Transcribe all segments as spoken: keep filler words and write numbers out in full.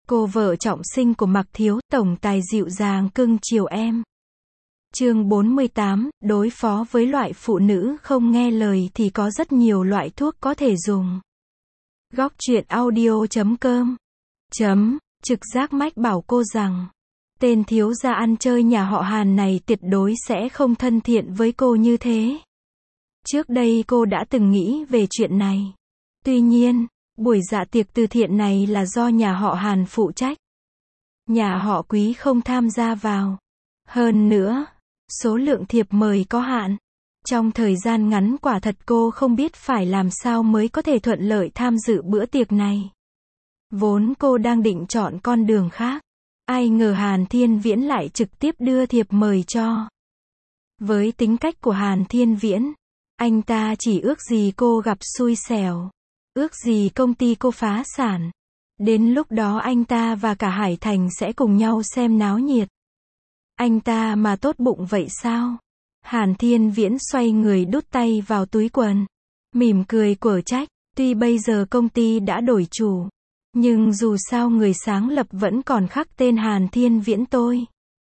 Cô vợ trọng sinh của Mạc Thiếu, tổng tài dịu dàng cưng chiều em. Chương bốn mươi tám, đối phó với loại phụ nữ không nghe lời thì có rất nhiều loại thuốc có thể dùng. Góc truyện audio chấm com chấm, trực giác mách bảo cô rằng, tên thiếu gia ăn chơi nhà họ Hàn này tuyệt đối sẽ không thân thiện với cô như thế. Trước đây cô đã từng nghĩ về chuyện này. Tuy nhiên, buổi dạ tiệc từ thiện này là do nhà họ Hàn phụ trách. Nhà họ Quý không tham gia vào. Hơn nữa, số lượng thiệp mời có hạn. Trong thời gian ngắn quả thật cô không biết phải làm sao mới có thể thuận lợi tham dự bữa tiệc này. Vốn cô đang định chọn con đường khác. Ai ngờ Hàn Thiên Viễn lại trực tiếp đưa thiệp mời cho. Với tính cách của Hàn Thiên Viễn, anh ta chỉ ước gì cô gặp xui xẻo. Ước gì công ty cô phá sản. Đến lúc đó anh ta và cả Hải Thành sẽ cùng nhau xem náo nhiệt. Anh ta mà tốt bụng vậy sao? Hàn Thiên Viễn xoay người đút tay vào túi quần. Mỉm cười quở trách, tuy bây giờ công ty đã đổi chủ. Nhưng dù sao người sáng lập vẫn còn khắc tên Hàn Thiên Viễn tôi.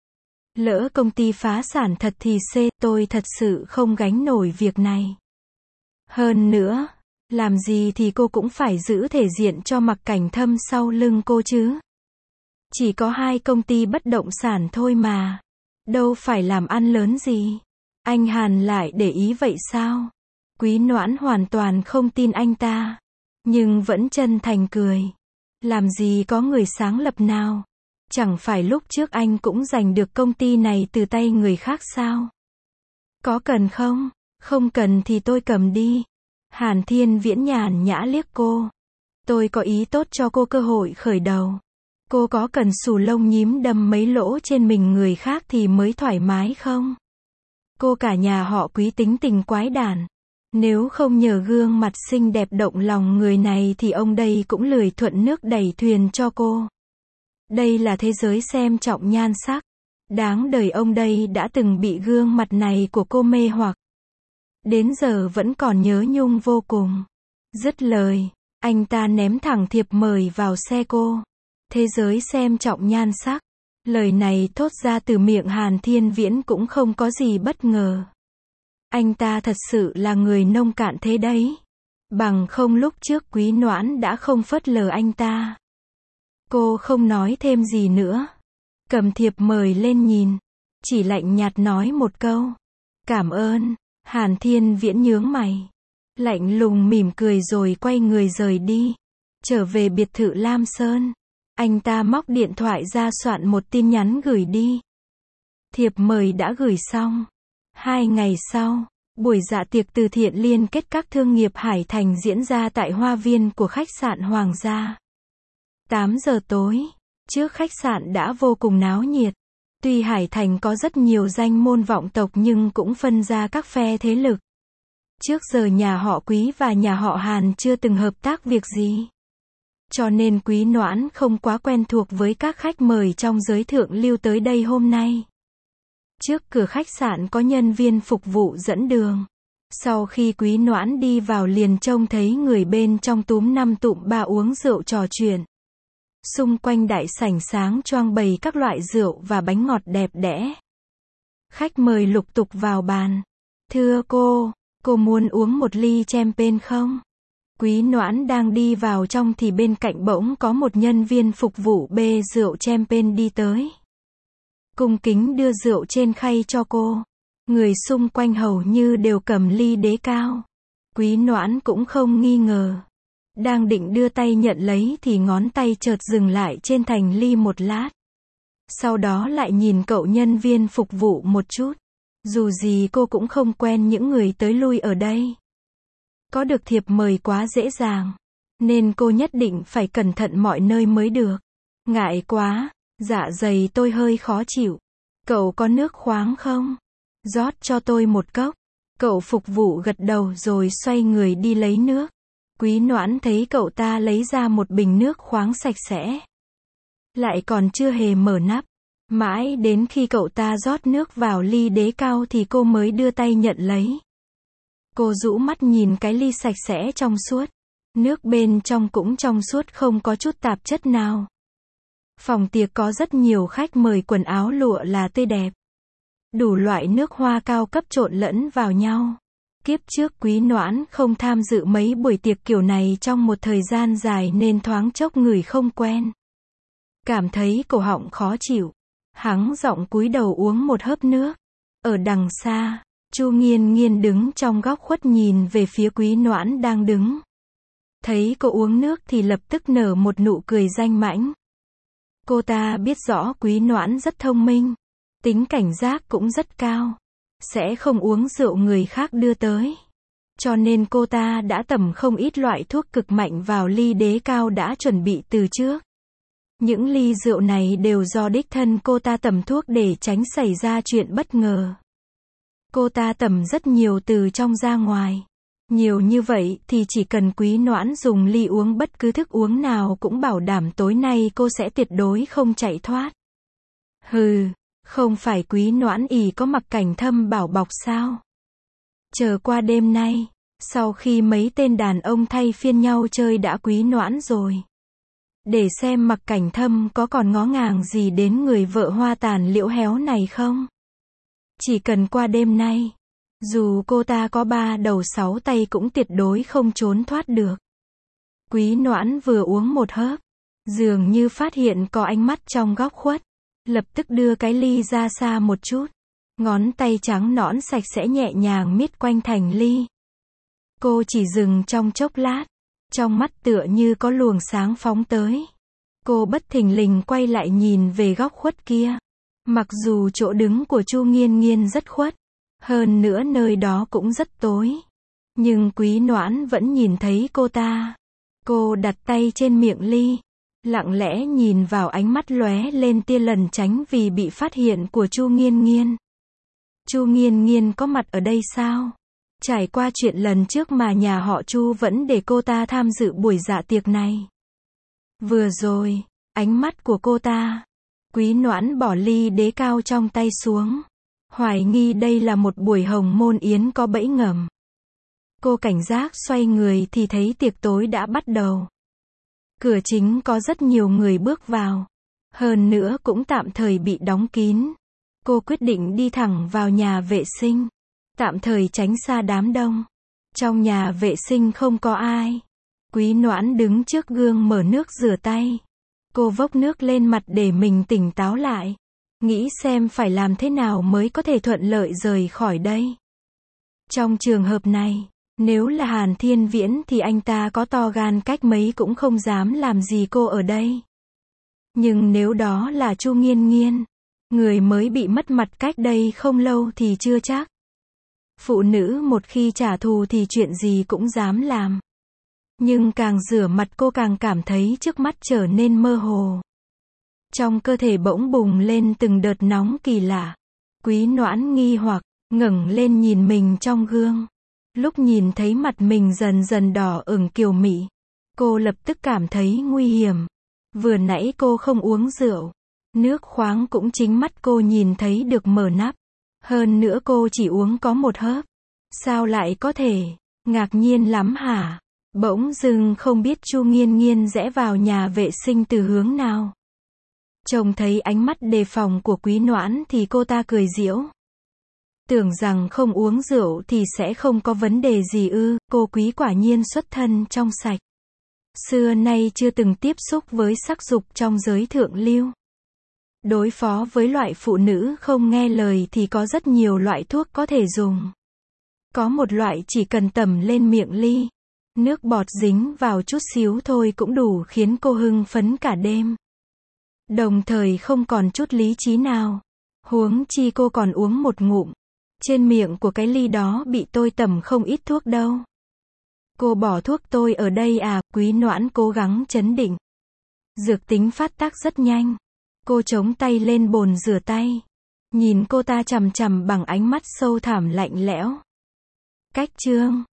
Lỡ công ty phá sản thật thì C, tôi thật sự không gánh nổi việc này. Hơn nữa, làm gì thì cô cũng phải giữ thể diện cho Mặc Cảnh Thâm sau lưng cô chứ. Chỉ có hai công ty bất động sản thôi mà. Đâu phải làm ăn lớn gì. Anh Hàn lại để ý vậy sao? Quý Noãn hoàn toàn không tin anh ta. Nhưng vẫn chân thành cười. Làm gì có người sáng lập nào? Chẳng phải lúc trước anh cũng giành được công ty này từ tay người khác sao? Có cần không? Không cần thì tôi cầm đi. Hàn Thiên Viễn nhàn nhã liếc cô. Tôi có ý tốt cho cô cơ hội khởi đầu. Cô có cần xù lông nhím đâm mấy lỗ trên mình người khác thì mới thoải mái không? Cô cả nhà họ Quý tính tình quái đản. Nếu không nhờ gương mặt xinh đẹp động lòng người này thì ông đây cũng lười thuận nước đẩy thuyền cho cô. Đây là thế giới xem trọng nhan sắc. Đáng đời ông đây đã từng bị gương mặt này của cô mê hoặc. Đến giờ vẫn còn nhớ nhung vô cùng. Dứt lời, anh ta ném thẳng thiệp mời vào xe cô. Thế giới xem trọng nhan sắc. Lời này thốt ra từ miệng Hàn Thiên Viễn cũng không có gì bất ngờ. Anh ta thật sự là người nông cạn thế đấy. Bằng không lúc trước Quý Noãn đã không phớt lờ anh ta. Cô không nói thêm gì nữa. Cầm thiệp mời lên nhìn. Chỉ lạnh nhạt nói một câu. Cảm ơn. Hàn Thiên Viễn nhướng mày. Lạnh lùng mỉm cười rồi quay người rời đi. Trở về biệt thự Lam Sơn. Anh ta móc điện thoại ra soạn một tin nhắn gửi đi. Thiệp mời đã gửi xong. Hai ngày sau, buổi dạ tiệc từ thiện liên kết các thương nghiệp Hải Thành diễn ra tại hoa viên của khách sạn Hoàng gia. tám giờ tối, trước khách sạn đã vô cùng náo nhiệt. Tuy Hải Thành có rất nhiều danh môn vọng tộc nhưng cũng phân ra các phe thế lực. Trước giờ nhà họ Quý và nhà họ Hàn chưa từng hợp tác việc gì. Cho nên Quý Noãn không quá quen thuộc với các khách mời trong giới thượng lưu tới đây hôm nay. Trước cửa khách sạn có nhân viên phục vụ dẫn đường. Sau khi Quý Noãn đi vào liền trông thấy người bên trong túm năm tụm ba uống rượu trò chuyện. Xung quanh đại sảnh sáng choang bày các loại rượu và bánh ngọt đẹp đẽ. Khách mời lục tục vào bàn. Thưa cô, cô muốn uống một ly champagne không? Quý Noãn đang đi vào trong thì bên cạnh bỗng có một nhân viên phục vụ bê rượu champagne đi tới. Cung kính đưa rượu trên khay cho cô. Người xung quanh hầu như đều cầm ly đế cao. Quý Noãn cũng không nghi ngờ. Đang định đưa tay nhận lấy thì ngón tay chợt dừng lại trên thành ly một lát. Sau đó lại nhìn cậu nhân viên phục vụ một chút. Dù gì cô cũng không quen những người tới lui ở đây. Có được thiệp mời quá dễ dàng. Nên cô nhất định phải cẩn thận mọi nơi mới được. Ngại quá, dạ dày tôi hơi khó chịu. Cậu có nước khoáng không? Rót cho tôi một cốc. Cậu phục vụ gật đầu rồi xoay người đi lấy nước. Quý Noãn thấy cậu ta lấy ra một bình nước khoáng sạch sẽ. Lại còn chưa hề mở nắp. Mãi đến khi cậu ta rót nước vào ly đế cao thì cô mới đưa tay nhận lấy. Cô rũ mắt nhìn cái ly sạch sẽ trong suốt. Nước bên trong cũng trong suốt không có chút tạp chất nào. Phòng tiệc có rất nhiều khách mời, quần áo lụa là tươi đẹp. Đủ loại nước hoa cao cấp trộn lẫn vào nhau. Kiếp trước Quý Noãn không tham dự mấy buổi tiệc kiểu này trong một thời gian dài nên thoáng chốc ngửi không quen. Cảm thấy cổ họng khó chịu. Hắng giọng cúi đầu uống một hớp nước. Ở đằng xa, Chu Nghiên Nghiên đứng trong góc khuất nhìn về phía Quý Noãn đang đứng. Thấy cô uống nước thì lập tức nở một nụ cười danh mãnh. Cô ta biết rõ Quý Noãn rất thông minh, tính cảnh giác cũng rất cao, sẽ không uống rượu người khác đưa tới. Cho nên cô ta đã tẩm không ít loại thuốc cực mạnh vào ly đế cao đã chuẩn bị từ trước. Những ly rượu này đều do đích thân cô ta tẩm thuốc để tránh xảy ra chuyện bất ngờ. Cô ta tẩm rất nhiều từ trong ra ngoài. Nhiều như vậy thì chỉ cần Quý Noãn dùng ly uống bất cứ thức uống nào cũng bảo đảm tối nay cô sẽ tuyệt đối không chạy thoát. Hừ, không phải Quý Noãn ỷ có Mặc Cảnh Thâm bảo bọc sao? Chờ qua đêm nay, sau khi mấy tên đàn ông thay phiên nhau chơi đã Quý Noãn rồi. Để xem Mặc Cảnh Thâm có còn ngó ngàng gì đến người vợ hoa tàn liễu héo này không? Chỉ cần qua đêm nay, dù cô ta có ba đầu sáu tay cũng tuyệt đối không trốn thoát được. Quý Noãn vừa uống một hớp, dường như phát hiện có ánh mắt trong góc khuất, lập tức đưa cái ly ra xa một chút, ngón tay trắng nõn sạch sẽ nhẹ nhàng miết quanh thành ly. Cô chỉ dừng trong chốc lát, trong mắt tựa như có luồng sáng phóng tới. Cô bất thình lình quay lại nhìn về góc khuất kia. Mặc dù chỗ đứng của Chu Nghiên Nghiên rất khuất, hơn nữa nơi đó cũng rất tối, nhưng Quý Noãn vẫn nhìn thấy cô ta. Cô đặt tay trên miệng ly, lặng lẽ nhìn vào ánh mắt lóe lên tia lẩn tránh vì bị phát hiện của Chu Nghiên Nghiên. Chu Nghiên Nghiên có mặt ở đây sao? Trải qua chuyện lần trước mà nhà họ Chu vẫn để cô ta tham dự buổi dạ tiệc này. Vừa rồi, ánh mắt của cô ta. Quý Noãn bỏ ly đế cao trong tay xuống. Hoài nghi đây là một buổi hồng môn yến có bẫy ngầm. Cô cảnh giác xoay người thì thấy tiệc tối đã bắt đầu. Cửa chính có rất nhiều người bước vào. Hơn nữa cũng tạm thời bị đóng kín. Cô quyết định đi thẳng vào nhà vệ sinh. Tạm thời tránh xa đám đông. Trong nhà vệ sinh không có ai. Quý Noãn đứng trước gương mở nước rửa tay. Cô vốc nước lên mặt để mình tỉnh táo lại. Nghĩ xem phải làm thế nào mới có thể thuận lợi rời khỏi đây. Trong trường hợp này, nếu là Hàn Thiên Viễn thì anh ta có to gan cách mấy cũng không dám làm gì cô ở đây. Nhưng nếu đó là Chu Nghiên Nghiên, người mới bị mất mặt cách đây không lâu thì chưa chắc. Phụ nữ một khi trả thù thì chuyện gì cũng dám làm. Nhưng càng rửa mặt cô càng cảm thấy trước mắt trở nên mơ hồ. Trong cơ thể bỗng bùng lên từng đợt nóng kỳ lạ. Quý Noãn nghi hoặc, ngẩng lên nhìn mình trong gương. Lúc nhìn thấy mặt mình dần dần đỏ ửng kiều mị, cô lập tức cảm thấy nguy hiểm. Vừa nãy cô không uống rượu. Nước khoáng cũng chính mắt cô nhìn thấy được mở nắp. Hơn nữa cô chỉ uống có một hớp. Sao lại có thể? Ngạc nhiên lắm hả? Bỗng dưng không biết Chu Nghiên Nghiên rẽ vào nhà vệ sinh từ hướng nào. Trông thấy ánh mắt đề phòng của Quý Noãn thì cô ta cười giễu. Tưởng rằng không uống rượu thì sẽ không có vấn đề gì ư? Cô Quý quả nhiên xuất thân trong sạch. Xưa nay chưa từng tiếp xúc với sắc dục trong giới thượng lưu. Đối phó với loại phụ nữ không nghe lời thì có rất nhiều loại thuốc có thể dùng. Có một loại chỉ cần tẩm lên miệng ly, nước bọt dính vào chút xíu thôi cũng đủ khiến cô hưng phấn cả đêm. Đồng thời không còn chút lý trí nào. Huống chi cô còn uống một ngụm. Trên miệng của cái ly đó bị tôi tẩm không ít thuốc đâu. Cô bỏ thuốc tôi ở đây à? Quý Noãn cố gắng trấn định. Dược tính phát tác rất nhanh. Cô chống tay lên bồn rửa tay. Nhìn cô ta chằm chằm bằng ánh mắt sâu thẳm lạnh lẽo. Cách chương